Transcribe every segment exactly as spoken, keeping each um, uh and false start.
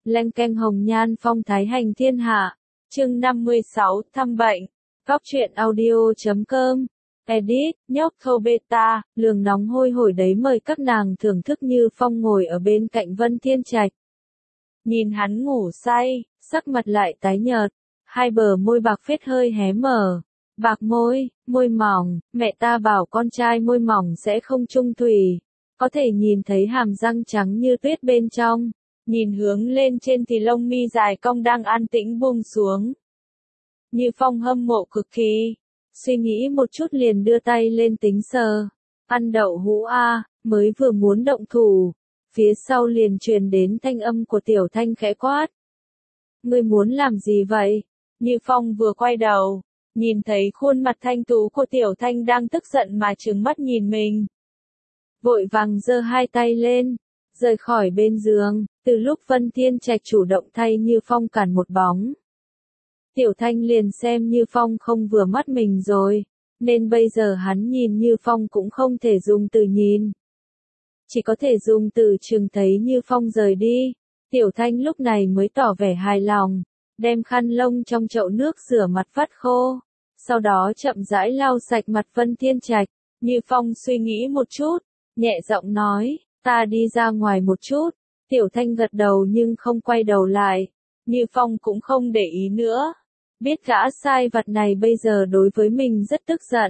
Leng keng hồng nhan phong thái hành thiên hạ. Chương năm mươi sáu, thăm bệnh. Góc truyện audio chấm com. Edit, nhóc thâu beta, lường nóng hôi hổi đấy mời các nàng thưởng thức Như Phong ngồi ở bên cạnh Vân Thiên Trạch. Nhìn hắn ngủ say, sắc mặt lại tái nhợt, hai bờ môi bạc phết hơi hé mở. Bạc môi, môi mỏng, mẹ ta bảo con trai môi mỏng sẽ không chung thủy. Có thể nhìn thấy hàm răng trắng như tuyết bên trong. Nhìn hướng lên trên thì lông mi dài cong đang an tĩnh buông xuống. Như Phong hâm mộ cực kỳ. Suy nghĩ một chút liền đưa tay lên tính sờ. Ăn đậu hũ a, mới vừa muốn động thủ. Phía sau liền truyền đến thanh âm của Tiểu Thanh khẽ quát. Ngươi muốn làm gì vậy? Như Phong vừa quay đầu, nhìn thấy khuôn mặt thanh tú của Tiểu Thanh đang tức giận mà trừng mắt nhìn mình. Vội vàng giơ hai tay lên, rời khỏi bên giường, từ lúc Vân Thiên Trạch chủ động thay Như Phong cản một bóng. Tiểu Thanh liền xem Như Phong không vừa mắt mình rồi, nên bây giờ hắn nhìn Như Phong cũng không thể dùng từ nhìn. Chỉ có thể dùng từ chừng thấy Như Phong rời đi. Tiểu Thanh lúc này mới tỏ vẻ hài lòng, đem khăn lông trong chậu nước rửa mặt vắt khô, sau đó chậm rãi lau sạch mặt Vân Thiên Trạch. Như Phong suy nghĩ một chút, nhẹ giọng nói, ta đi ra ngoài một chút. Tiểu Thanh gật đầu nhưng không quay đầu lại. Như Phong cũng không để ý nữa. Biết gã sai vặt này bây giờ đối với mình rất tức giận.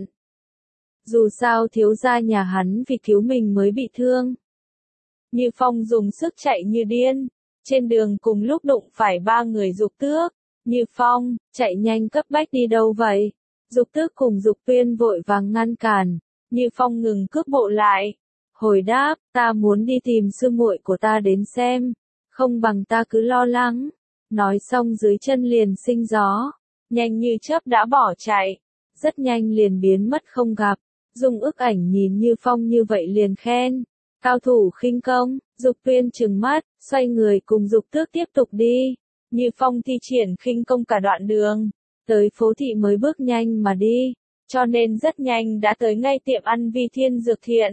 Dù sao thiếu gia nhà hắn vì cứu mình mới bị thương. Như Phong dùng sức chạy như điên. Trên đường cùng lúc đụng phải ba người Dục Tước. Như Phong, chạy nhanh cấp bách đi đâu vậy? Dục Tước cùng Dục Tuyên vội vàng ngăn cản. Như Phong ngừng cước bộ lại. Hồi đáp, ta muốn đi tìm sư muội của ta đến xem. Không bằng ta cứ lo lắng. Nói xong dưới chân liền sinh gió. Nhanh như chớp đã bỏ chạy. Rất nhanh liền biến mất không gặp. Dung ức ảnh nhìn Như Phong như vậy liền khen. Cao thủ khinh công. Dục Tuyên trừng mắt, xoay người cùng Dục Tước tiếp tục đi. Như Phong thi triển khinh công cả đoạn đường. Tới phố thị mới bước nhanh mà đi. Cho nên rất nhanh đã tới ngay tiệm ăn Vi Thiên Dược Thiện.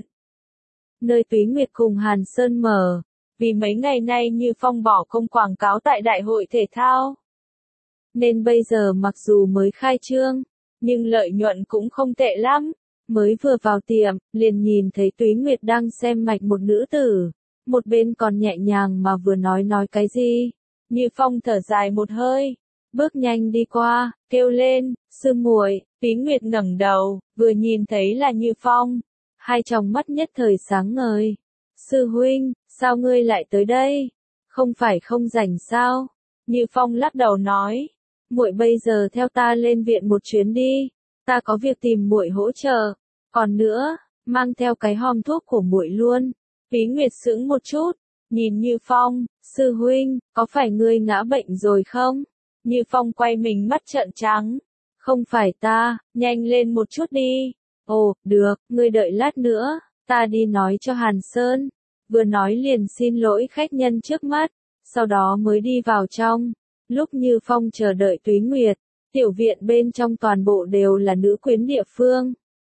Nơi Túy Nguyệt cùng Hàn Sơn mở. Vì mấy ngày nay Như Phong bỏ công quảng cáo tại đại hội thể thao. Nên bây giờ mặc dù mới khai trương, nhưng lợi nhuận cũng không tệ lắm. Mới vừa vào tiệm, liền nhìn thấy Túy Nguyệt đang xem mạch một nữ tử. Một bên còn nhẹ nhàng mà vừa nói nói cái gì. Như Phong thở dài một hơi, bước nhanh đi qua, kêu lên, sư muội. Túy Nguyệt ngẩng đầu, vừa nhìn thấy là Như Phong. Hai tròng mắt nhất thời sáng ngời. Sư huynh, sao ngươi lại tới đây? Không phải không rảnh sao? Như Phong lắc đầu nói, muội bây giờ theo ta lên viện một chuyến đi. Ta có việc tìm muội hỗ trợ. Còn nữa, mang theo cái hòm thuốc của muội luôn. Túy Nguyệt sững một chút, nhìn Như Phong, sư huynh, có phải ngươi ngã bệnh rồi không? Như Phong quay mình mắt trợn trắng. Không phải ta, nhanh lên một chút đi. Ồ, được, ngươi đợi lát nữa, ta đi nói cho Hàn Sơn. Vừa nói liền xin lỗi khách nhân trước mắt, sau đó mới đi vào trong. Lúc Như Phong chờ đợi Túy Nguyệt, tiểu viện bên trong toàn bộ đều là nữ quyến địa phương.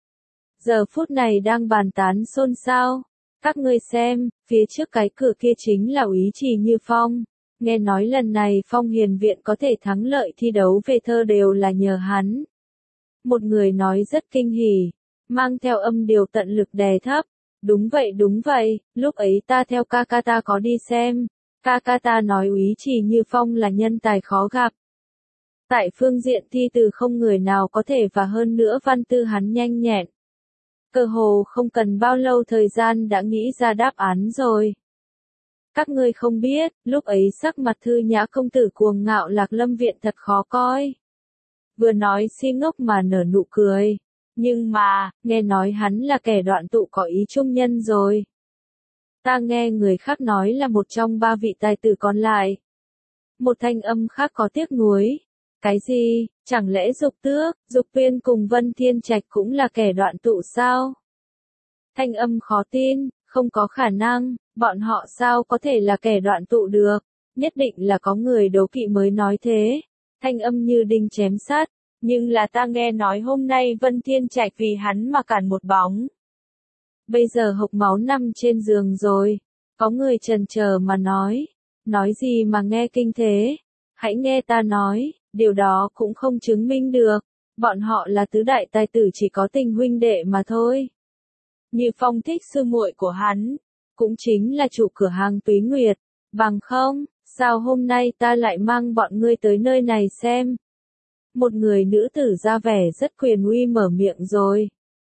Giờ phút này đang bàn tán xôn xao. Các ngươi xem, phía trước cái cửa kia chính là úy trì Như Phong. Nghe nói lần này Phong Hiền Viện có thể thắng lợi thi đấu về thơ đều là nhờ hắn. Một người nói rất kinh hỉ, mang theo âm điều tận lực đè thấp. Đúng vậy đúng vậy, lúc ấy ta theo ca ca ta có đi xem. Ca ca ta nói úy trì Như Phong là nhân tài khó gặp. Tại phương diện thi từ không người nào có thể và hơn nữa văn tư hắn nhanh nhẹn. Cơ hồ không cần bao lâu thời gian đã nghĩ ra đáp án rồi. Các ngươi không biết, lúc ấy sắc mặt Thư Nhã công tử cuồng ngạo Lạc Lâm Viện thật khó coi. Vừa nói si ngốc mà nở nụ cười. Nhưng mà, nghe nói hắn là kẻ đoạn tụ có ý trung nhân rồi. Ta nghe người khác nói là một trong ba vị tài tử còn lại. Một thanh âm khác có tiếc nuối. Cái gì, chẳng lẽ Dục Tước, Dục Tuyên cùng Vân Thiên Trạch cũng là kẻ đoạn tụ sao? Thanh âm khó tin, không có khả năng, bọn họ sao có thể là kẻ đoạn tụ được, nhất định là có người đố kỵ mới nói thế. Thanh âm như đinh chém sắt, nhưng là ta nghe nói hôm nay Vân Thiên Trạch vì hắn mà cản một bóng. Bây giờ hộc máu nằm trên giường rồi, có người chần chờ mà nói, Nói gì mà nghe kinh thế? Hãy nghe ta nói, điều đó cũng không chứng minh được. Bọn họ là tứ đại tài tử chỉ có tình huynh đệ mà thôi. Như Phong thích sư muội của hắn, cũng chính là chủ cửa hàng Túy Nguyệt. Bằng không, sao hôm nay ta lại mang bọn ngươi tới nơi này xem? Một người nữ tử ra vẻ rất quyền uy mở miệng rồi.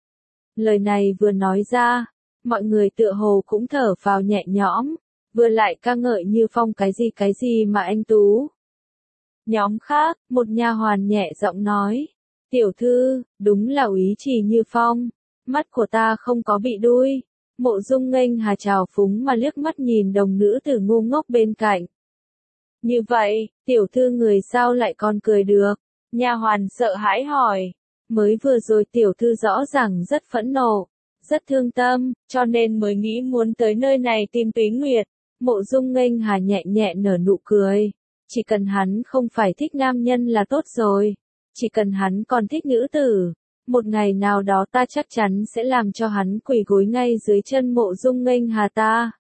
Lời này vừa nói ra, mọi người tựa hồ cũng thở phào nhẹ nhõm, vừa lại ca ngợi Như Phong cái gì cái gì mà anh tú. Nhóm khác, một nha hoàn nhẹ giọng nói, tiểu thư, đúng là úy trì Như Phong, mắt của ta không có bị đuôi. Mộ Dung nghênh hà trào phúng mà liếc mắt nhìn đồng nữ tử ngu ngốc bên cạnh. Như vậy, tiểu thư người sao lại còn cười được? Nha hoàn sợ hãi hỏi. Mới vừa rồi tiểu thư rõ ràng rất phẫn nộ, rất thương tâm, cho nên mới nghĩ muốn tới nơi này tìm Túy Nguyệt. Mộ Dung nghênh hà nhẹ nhẹ nở nụ cười. Chỉ cần hắn không phải thích nam nhân là tốt rồi. Chỉ cần hắn còn thích nữ tử. Một ngày nào đó ta chắc chắn sẽ làm cho hắn quỳ gối ngay dưới chân Mộ Dung nghênh hà ta.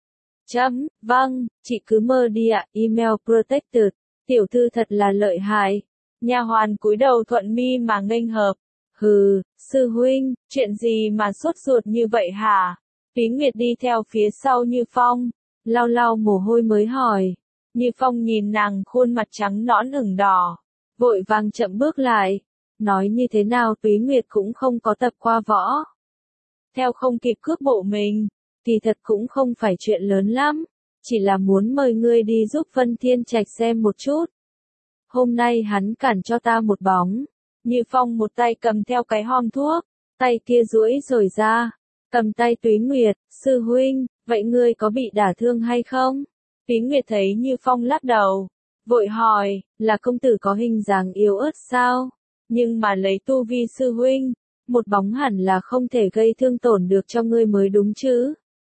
Chấm, vâng, chị cứ mơ đi ạ, email protected. Tiểu thư thật là lợi hại. Nha hoàn cúi đầu thuận mi mà nghênh hợp. Hừ, sư huynh, chuyện gì mà sốt ruột như vậy hả? Túy Nguyệt đi theo phía sau Như Phong, lau lau mồ hôi mới hỏi. Như Phong nhìn nàng khuôn mặt trắng nõn ửng đỏ, vội vàng chậm bước lại. Nói như thế nào Túy Nguyệt cũng không có tập qua võ. Theo không kịp cước bộ mình, thì thật cũng không phải chuyện lớn lắm. Chỉ là muốn mời ngươi đi giúp Vân Thiên Trạch xem một chút. Hôm nay hắn cản cho ta một bóng. Như Phong một tay cầm theo cái hòm thuốc, tay kia duỗi rồi ra, cầm tay Túy Nguyệt, sư huynh, vậy ngươi có bị đả thương hay không? Túy Nguyệt thấy Như Phong lắc đầu, vội hỏi, là công tử có hình dáng yếu ớt sao? Nhưng mà lấy tu vi sư huynh, một bóng hẳn là không thể gây thương tổn được cho ngươi mới đúng chứ.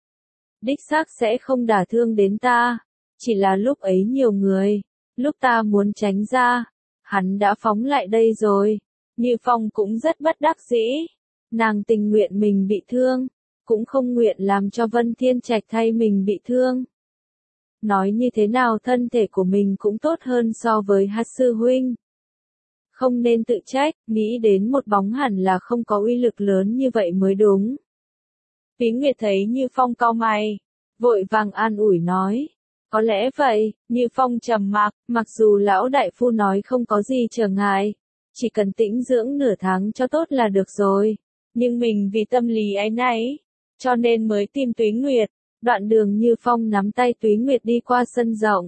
Đích xác sẽ không đả thương đến ta, chỉ là lúc ấy nhiều người, lúc ta muốn tránh ra, hắn đã phóng lại đây rồi. Như Phong cũng rất bất đắc dĩ, nàng tình nguyện mình bị thương, cũng không nguyện làm cho Vân Thiên Trạch thay mình bị thương. Nói như thế nào thân thể của mình cũng tốt hơn so với Hát sư huynh. Không nên tự trách, nghĩ đến một bóng hẳn là không có uy lực lớn như vậy mới đúng. Túy Nguyệt thấy Như Phong cau mày, vội vàng an ủi nói. Có lẽ vậy, Như Phong trầm mặc, mặc dù lão đại phu nói không có gì trở ngại, chỉ cần tĩnh dưỡng nửa tháng cho tốt là được rồi. Nhưng mình vì tâm lý áy náy, cho nên mới tìm Túy Nguyệt. Đoạn đường Như Phong nắm tay Túy Nguyệt đi qua sân rộng.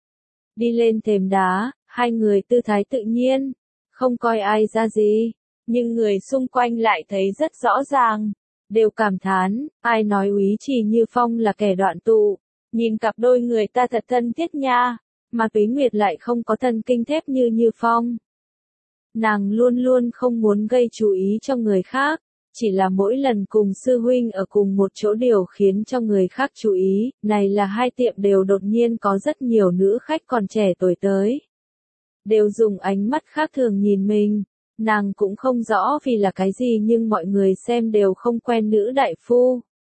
Đi lên thềm đá, hai người tư thái tự nhiên, không coi ai ra gì, nhưng người xung quanh lại thấy rất rõ ràng, đều cảm thán, ai nói úy trì Như Phong là kẻ đoạn tụ, nhìn cặp đôi người ta thật thân thiết nha, mà Túy Nguyệt lại không có thần kinh thép như Như Phong. Nàng luôn luôn không muốn gây chú ý cho người khác, chỉ là mỗi lần cùng sư huynh ở cùng một chỗ điều khiến cho người khác chú ý, này là hai tiệm đều đột nhiên có rất nhiều nữ khách còn trẻ tuổi tới. Đều dùng ánh mắt khác thường nhìn mình, nàng cũng không rõ vì là cái gì nhưng mọi người xem đều không quen nữ đại phu.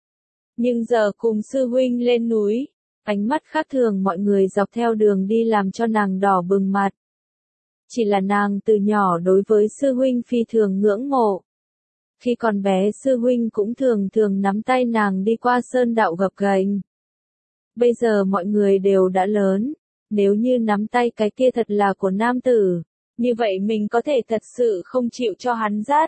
Nhưng giờ cùng sư huynh lên núi, ánh mắt khác thường mọi người dọc theo đường đi làm cho nàng đỏ bừng mặt. Chỉ là nàng từ nhỏ đối với sư huynh phi thường ngưỡng mộ. Khi còn bé sư huynh cũng thường thường nắm tay nàng đi qua sơn đạo gập ghềnh. Bây giờ mọi người đều đã lớn, nếu như nắm tay cái kia thật là của nam tử, như vậy mình có thể thật sự không chịu cho hắn dắt.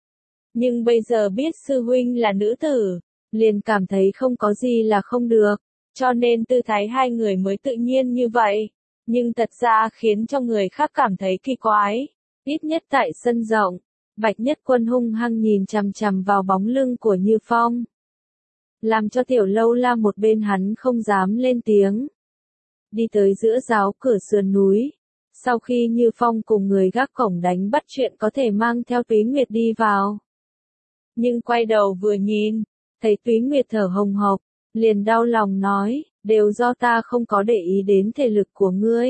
Nhưng bây giờ biết sư huynh là nữ tử, liền cảm thấy không có gì là không được, cho nên tư thái hai người mới tự nhiên như vậy. Nhưng thật ra khiến cho người khác cảm thấy kỳ quái. Ít nhất tại sân rộng, Bạch Nhất Quân hung hăng nhìn chằm chằm vào bóng lưng của Như Phong. Làm cho Tiểu Lâu La một bên hắn không dám lên tiếng. Đi tới giữa giáo cửa sườn núi. Sau khi Như Phong cùng người gác cổng đánh bắt chuyện có thể mang theo Túy Nguyệt đi vào. Nhưng quay đầu vừa nhìn, thấy Túy Nguyệt thở hồng hộc, liền đau lòng nói, đều do ta không có để ý đến thể lực của ngươi.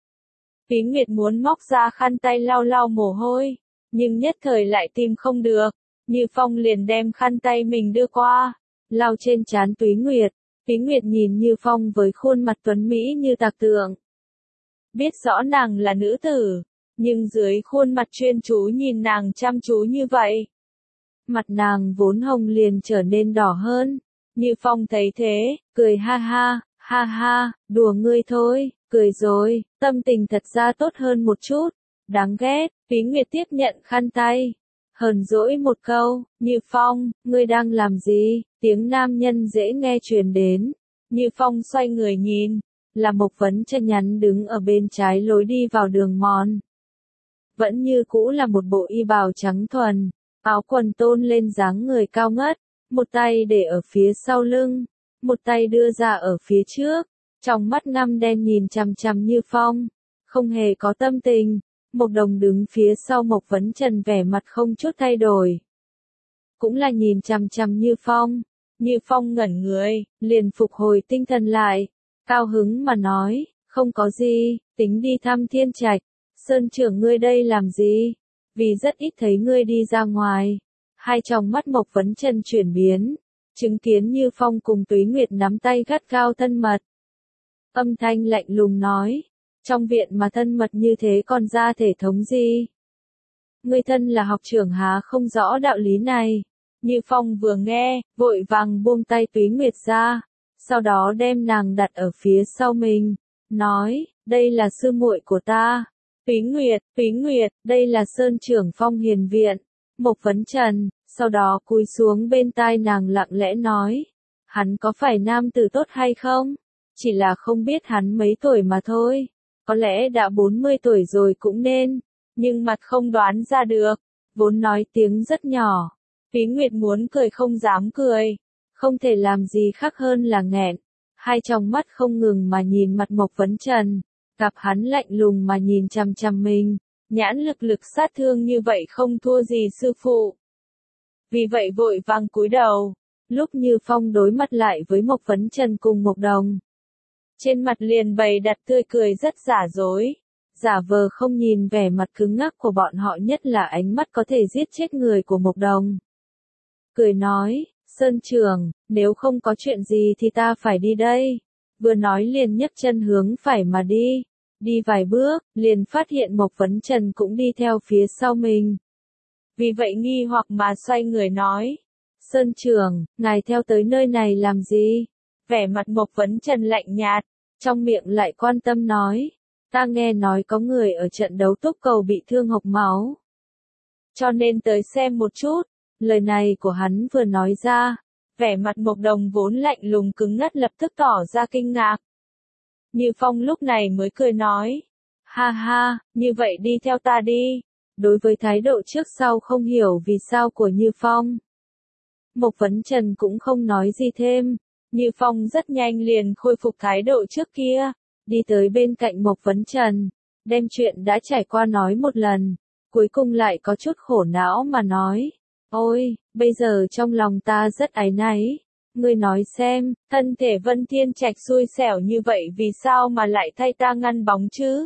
Túy Nguyệt muốn móc ra khăn tay lau lau mồ hôi, nhưng nhất thời lại tìm không được, Như Phong liền đem khăn tay mình đưa qua, lau trên trán Túy Nguyệt. Phí Nguyệt nhìn Như Phong với khuôn mặt tuấn mỹ như tạc tượng. Biết rõ nàng là nữ tử, nhưng dưới khuôn mặt chuyên chú nhìn nàng chăm chú như vậy. Mặt nàng vốn hồng liền trở nên đỏ hơn. Như Phong thấy thế, cười ha ha, ha ha, đùa ngươi thôi, cười rồi, tâm tình thật ra tốt hơn một chút. Đáng ghét, Phí Nguyệt tiếp nhận khăn tay. Hờn dỗi một câu, Như Phong, ngươi đang làm gì? Tiếng nam nhân dễ nghe truyền đến. Như Phong xoay người nhìn, là Mộc Vấn Chân nhắn đứng ở bên trái lối đi vào đường mòn. Vẫn như cũ là một bộ y bào trắng thuần, áo quần tôn lên dáng người cao ngất, một tay để ở phía sau lưng, một tay đưa ra ở phía trước, trong mắt ngăm đen nhìn chằm chằm Như Phong, không hề có tâm tình. Mộc Đồng đứng phía sau Mộc Vấn Trần vẻ mặt không chút thay đổi. Cũng là nhìn chằm chằm Như Phong. Như Phong ngẩn người, liền phục hồi tinh thần lại. Cao hứng mà nói, không có gì, tính đi thăm Thiên Trạch. Sơn trưởng ngươi đây làm gì? Vì rất ít thấy ngươi đi ra ngoài. Hai tròng mắt Mộc Vấn Trần chuyển biến. Chứng kiến Như Phong cùng Túy Nguyệt nắm tay gắt gao thân mật. Âm thanh lạnh lùng nói. Trong viện mà thân mật như thế còn ra thể thống gì? Ngươi thân là học trưởng há không rõ đạo lý này. Như Phong vừa nghe, vội vàng buông tay Túy Nguyệt ra, sau đó đem nàng đặt ở phía sau mình, nói, đây là sư muội của ta. Túy Nguyệt, Túy Nguyệt, đây là Sơn trưởng Phong Hiền Viện. Mộc Vấn Trần, sau đó cúi xuống bên tai nàng lặng lẽ nói, hắn có phải nam tử tốt hay không? Chỉ là không biết hắn mấy tuổi mà thôi. Có lẽ đã bốn mươi tuổi rồi cũng nên, nhưng mặt không đoán ra được, vốn nói tiếng rất nhỏ. Phí Nguyệt muốn cười không dám cười, không thể làm gì khác hơn là nghẹn. Hai tròng mắt không ngừng mà nhìn mặt Mộc Vấn Trần, gặp hắn lạnh lùng mà nhìn chằm chằm mình, nhãn lực lực sát thương như vậy không thua gì sư phụ. Vì vậy vội vàng cúi đầu, lúc Như Phong đối mặt lại với Mộc Vấn Trần cùng Mộc Đồng. Trên mặt liền bày đặt tươi cười rất giả dối, giả vờ không nhìn vẻ mặt cứng ngắc của bọn họ, nhất là ánh mắt có thể giết chết người của Mộc Đồng. Cười nói, Sơn trưởng, nếu không có chuyện gì thì ta phải đi đây. Vừa nói liền nhấc chân hướng phải mà đi. Đi vài bước, liền phát hiện Mộc Vấn Trần cũng đi theo phía sau mình. Vì vậy nghi hoặc mà xoay người nói, Sơn trưởng, ngài theo tới nơi này làm gì? Vẻ mặt Mộc Vấn Trần lạnh nhạt, trong miệng lại quan tâm nói, ta nghe nói có người ở trận đấu Túc Cầu bị thương hộc máu. Cho nên tới xem một chút. Lời này của hắn vừa nói ra, vẻ mặt Mộc Đồng vốn lạnh lùng cứng ngắt lập tức tỏ ra kinh ngạc. Như Phong lúc này mới cười nói, ha ha, như vậy đi theo ta đi. Đối với thái độ trước sau không hiểu vì sao của Như Phong, Mộc Vấn Trần cũng không nói gì thêm. Như Phong rất nhanh liền khôi phục thái độ trước kia, đi tới bên cạnh Mộc Vấn Trần, đem chuyện đã trải qua nói một lần, cuối cùng lại có chút khổ não mà nói, ôi, bây giờ trong lòng ta rất áy náy. Ngươi nói xem, thân thể Vân Thiên Trạch xui xẻo như vậy vì sao mà lại thay ta ngăn bóng chứ?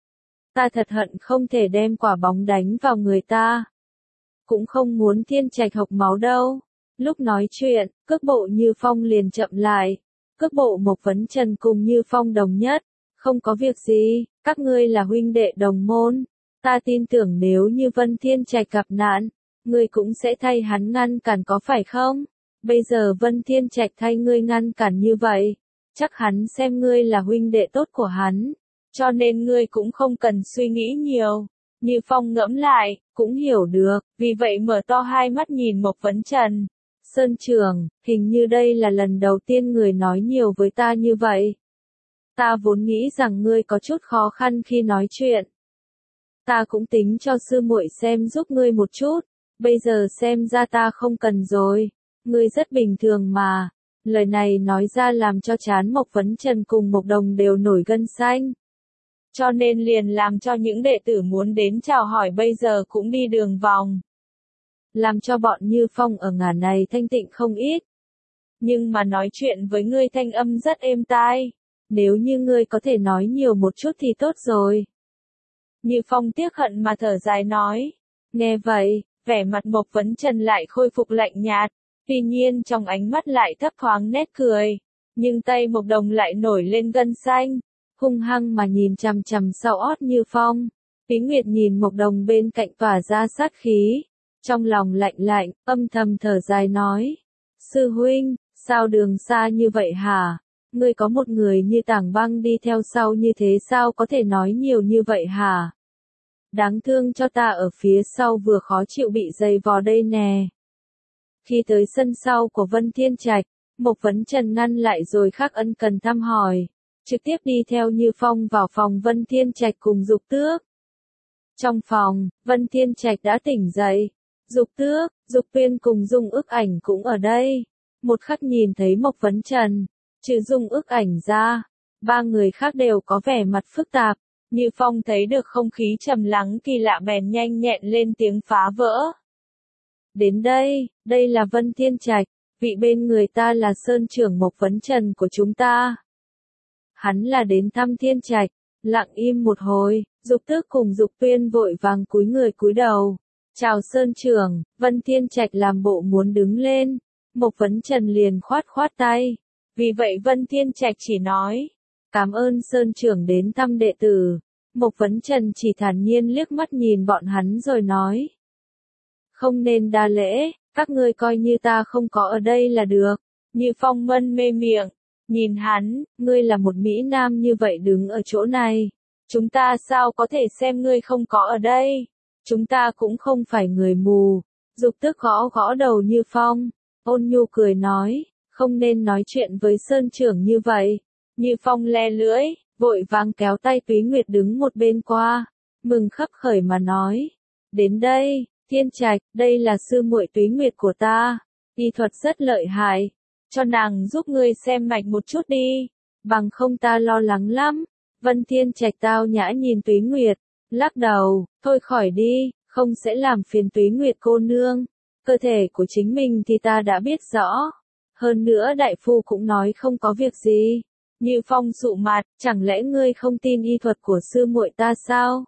Ta thật hận không thể đem quả bóng đánh vào người ta. Cũng không muốn Thiên Trạch hộc máu đâu. Lúc nói chuyện, cước bộ Như Phong liền chậm lại. Cước bộ Mộc Vấn Trần cùng Như Phong đồng nhất. Không có việc gì, các ngươi là huynh đệ đồng môn. Ta tin tưởng nếu như Vân Thiên Trạch gặp nạn, ngươi cũng sẽ thay hắn ngăn cản có phải không? Bây giờ Vân Thiên Trạch thay ngươi ngăn cản như vậy, chắc hắn xem ngươi là huynh đệ tốt của hắn, cho nên ngươi cũng không cần suy nghĩ nhiều. Như Phong ngẫm lại, cũng hiểu được, vì vậy mở to hai mắt nhìn Mộc Vấn Trần. Sơn trưởng, hình như đây là lần đầu tiên người nói nhiều với ta như vậy. Ta vốn nghĩ rằng ngươi có chút khó khăn khi nói chuyện. Ta cũng tính cho sư muội xem giúp ngươi một chút, bây giờ xem ra ta không cần rồi. Ngươi rất bình thường mà. Lời này nói ra làm cho trán Mộc Vấn Trần cùng Mộc Đồng đều nổi gân xanh. Cho nên liền làm cho những đệ tử muốn đến chào hỏi bây giờ cũng đi đường vòng. Làm cho bọn Như Phong ở ngả này thanh tịnh không ít. Nhưng mà nói chuyện với ngươi thanh âm rất êm tai. Nếu như ngươi có thể nói nhiều một chút thì tốt rồi. Như Phong tiếc hận mà thở dài nói. Nghe vậy, vẻ mặt Mộc Vấn Trần lại khôi phục lạnh nhạt. Tuy nhiên trong ánh mắt lại thấp thoáng nét cười. Nhưng tay Mộc Đồng lại nổi lên gân xanh, hung hăng mà nhìn chằm chằm sau ót Như Phong. Túy Nguyệt nhìn Mộc Đồng bên cạnh tỏa ra sát khí, trong lòng lạnh lạnh, âm thầm thở dài nói. Sư huynh, sao đường xa như vậy hả? Ngươi có một người như Tảng Băng đi theo sau như thế sao có thể nói nhiều như vậy hả? Đáng thương cho ta ở phía sau vừa khó chịu bị dày vò đây nè. Khi tới sân sau của Vân Thiên Trạch, Mộc Vấn Trần ngăn lại rồi khắc ân cần thăm hỏi, trực tiếp đi theo Như Phong vào phòng Vân Thiên Trạch cùng Dục Tước. Trong phòng, Vân Thiên Trạch đã tỉnh dậy, Dục Tước, Dục Tuyên cùng Dung Ước Ảnh cũng ở đây. Một khắc nhìn thấy Mộc Vấn Trần, trừ Dung Ước Ảnh ra, ba người khác đều có vẻ mặt phức tạp. Như Phong thấy được không khí trầm lắng kỳ lạ bèn nhanh nhẹn lên tiếng phá vỡ. Đến đây, đây là Vân Thiên Trạch, vị bên người ta là Sơn trưởng Mộc Vấn Trần của chúng ta. Hắn là đến thăm Thiên Trạch. Lặng im một hồi, Dục Tước cùng Dục Tuyên vội vàng cúi người cúi đầu. Chào Sơn trưởng. Vân Thiên Trạch làm bộ muốn đứng lên, Mộc Vấn Trần liền khoát khoát tay. Vì vậy Vân Thiên Trạch chỉ nói, cảm ơn Sơn trưởng đến thăm đệ tử. Mộc Vấn Trần chỉ thản nhiên liếc mắt nhìn bọn hắn rồi nói. Không nên đa lễ, các ngươi coi như ta không có ở đây là được. Như Phong mân mê miệng, nhìn hắn, ngươi là một Mỹ Nam như vậy đứng ở chỗ này. Chúng ta sao có thể xem ngươi không có ở đây? Chúng ta cũng không phải người mù. Dục Tước gõ gõ đầu Như Phong, ôn nhu cười nói, không nên nói chuyện với Sơn trưởng như vậy. Như Phong le lưỡi, vội vàng kéo tay Túy Nguyệt đứng một bên qua, mừng khấp khởi mà nói, đến đây, Thiên Trạch, đây là sư muội Túy Nguyệt của ta, y thuật rất lợi hại, cho nàng giúp ngươi xem mạch một chút đi, bằng không ta lo lắng lắm. Vân Thiên Trạch tao nhã nhìn Túy Nguyệt, lắc đầu, thôi khỏi đi, không sẽ làm phiền Túy Nguyệt cô nương, cơ thể của chính mình thì ta đã biết rõ, hơn nữa đại phu cũng nói không có việc gì. Như Phong sụ mặt, chẳng lẽ ngươi không tin y thuật của sư muội ta sao?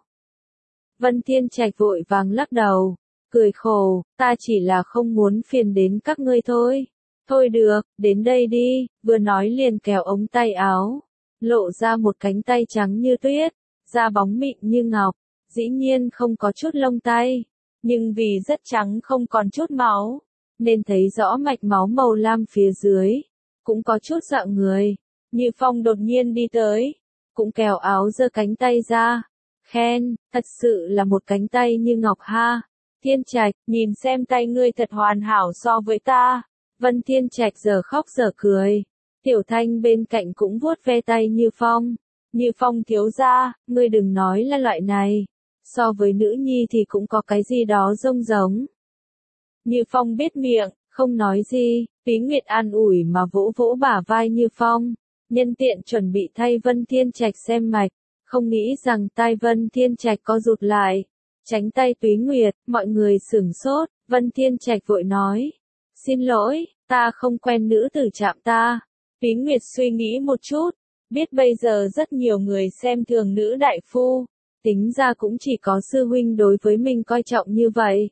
Vân Thiên Trạch vội vàng lắc đầu, cười khổ, ta chỉ là không muốn phiền đến các ngươi thôi. Thôi được, đến đây đi, vừa nói liền kéo ống tay áo, lộ ra một cánh tay trắng như tuyết, da bóng mịn như ngọc, dĩ nhiên không có chút lông tay, nhưng vì rất trắng không còn chút máu, nên thấy rõ mạch máu màu lam phía dưới, cũng có chút dạng người. Như Phong đột nhiên đi tới, cũng kéo áo giơ cánh tay ra, khen, thật sự là một cánh tay như ngọc ha. Thiên Trạch, nhìn xem tay ngươi thật hoàn hảo so với ta. Vân Thiên Trạch giờ khóc giờ cười. Tiểu Thanh bên cạnh cũng vuốt ve tay Như Phong. Như Phong thiếu gia, ngươi đừng nói là loại này. So với nữ nhi thì cũng có cái gì đó rông giống. Như Phong biết miệng, không nói gì. Túy Nguyệt an ủi mà vỗ vỗ bả vai Như Phong. Nhân tiện chuẩn bị thay Vân Thiên Trạch xem mạch, không nghĩ rằng tai Vân Thiên Trạch co rụt lại, tránh tay Túy Nguyệt, mọi người sửng sốt, Vân Thiên Trạch vội nói, xin lỗi, ta không quen nữ tử chạm ta. Túy Nguyệt suy nghĩ một chút, biết bây giờ rất nhiều người xem thường nữ đại phu, tính ra cũng chỉ có sư huynh đối với mình coi trọng như vậy.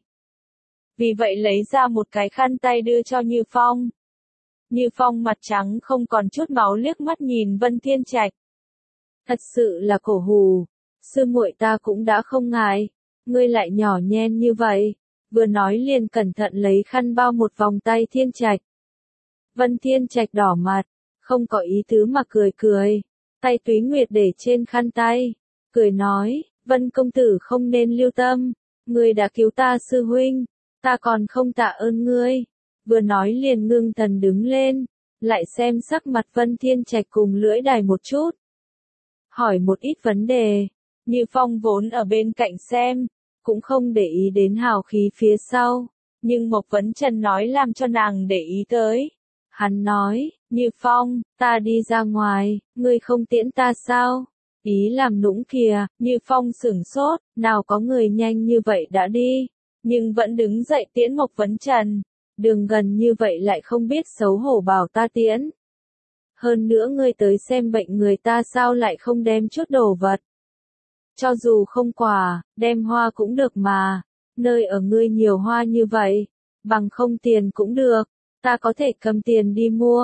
Vì vậy lấy ra một cái khăn tay đưa cho Như Phong. Như Phong mặt trắng không còn chút máu liếc mắt nhìn Vân Thiên Trạch. Thật sự là cổ hù, sư muội ta cũng đã không ngại, ngươi lại nhỏ nhen như vậy. Vừa nói liền cẩn thận lấy khăn bao một vòng tay Thiên Trạch. Vân Thiên Trạch đỏ mặt, không có ý tứ mà cười cười, tay Túy Nguyệt để trên khăn tay, cười nói, Vân công tử không nên lưu tâm, ngươi đã cứu ta sư huynh, ta còn không tạ ơn ngươi. Vừa nói liền ngưng thần đứng lên, lại xem sắc mặt Vân Thiên Trạch cùng lưỡi đài một chút. Hỏi một ít vấn đề, Như Phong vốn ở bên cạnh xem, cũng không để ý đến hào khí phía sau, nhưng Mộc Vấn Trần nói làm cho nàng để ý tới. Hắn nói, Như Phong, ta đi ra ngoài, ngươi không tiễn ta sao? Ý làm nũng kìa. Như Phong sửng sốt, nào có người nhanh như vậy đã đi, nhưng vẫn đứng dậy tiễn Mộc Vấn Trần. Đường gần như vậy lại không biết xấu hổ bảo ta tiễn. Hơn nữa ngươi tới xem bệnh người ta sao lại không đem chút đồ vật. Cho dù không quà, đem hoa cũng được mà. Nơi ở ngươi nhiều hoa như vậy, bằng không tiền cũng được. Ta có thể cầm tiền đi mua.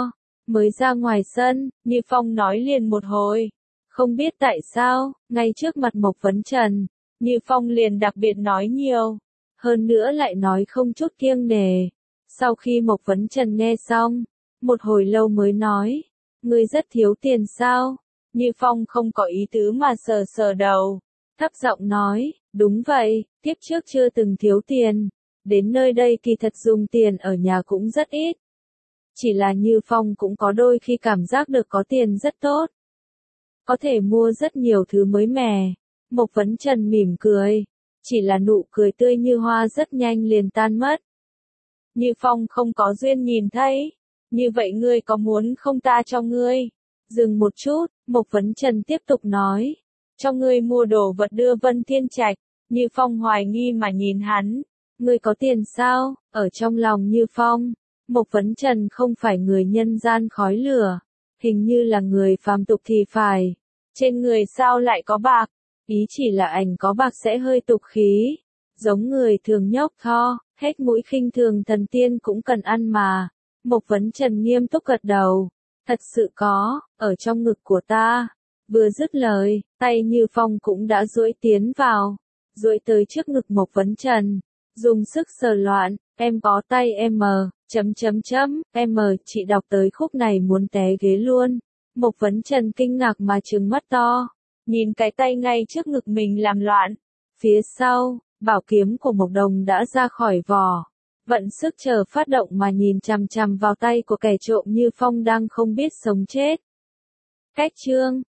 Mới ra ngoài sân, Như Phong nói liền một hồi. Không biết tại sao, ngay trước mặt Mộc Vấn Trần, Như Phong liền đặc biệt nói nhiều. Hơn nữa lại nói không chút kiêng nể. Sau khi Mộc Vấn Trần nghe xong, một hồi lâu mới nói. Ngươi rất thiếu tiền sao? Như Phong không có ý tứ mà sờ sờ đầu. Thấp giọng nói, đúng vậy, tiếp trước chưa từng thiếu tiền. Đến nơi đây kỳ thật dùng tiền ở nhà cũng rất ít. Chỉ là Như Phong cũng có đôi khi cảm giác được có tiền rất tốt. Có thể mua rất nhiều thứ mới mẻ. Mộc Vấn Trần mỉm cười. Chỉ là nụ cười tươi như hoa rất nhanh liền tan mất. Như Phong không có duyên nhìn thấy. Như vậy ngươi có muốn không ta cho ngươi? Dừng một chút, Mộc Vấn Trần tiếp tục nói. Cho ngươi mua đồ vật đưa Vân Thiên Trạch. Như Phong hoài nghi mà nhìn hắn. Ngươi có tiền sao? Ở trong lòng Như Phong, Mộc Vấn Trần không phải người nhân gian khói lửa. Hình như là người phàm tục thì phải. Trên người sao lại có bạc? Ý chỉ là ảnh có bạc sẽ hơi tục khí. Giống người thường nhóc tho, hết mũi khinh thường thần tiên cũng cần ăn mà. Mộc Vấn Trần nghiêm túc gật đầu. Thật sự có, ở trong ngực của ta. Vừa dứt lời, tay Như Phong cũng đã duỗi tiến vào. Duỗi tới trước ngực Mộc Vấn Trần. Dùng sức sờ loạn, em có tay em mờ, chấm chấm chấm, em mờ, chị đọc tới khúc này muốn té ghế luôn. Mộc Vấn Trần kinh ngạc mà trừng mắt to. Nhìn cái tay ngay trước ngực mình làm loạn. Phía sau, bảo kiếm của Mộc Đồng đã ra khỏi vỏ. Vận sức chờ phát động mà nhìn chằm chằm vào tay của kẻ trộm Như Phong đang không biết sống chết. Cách chương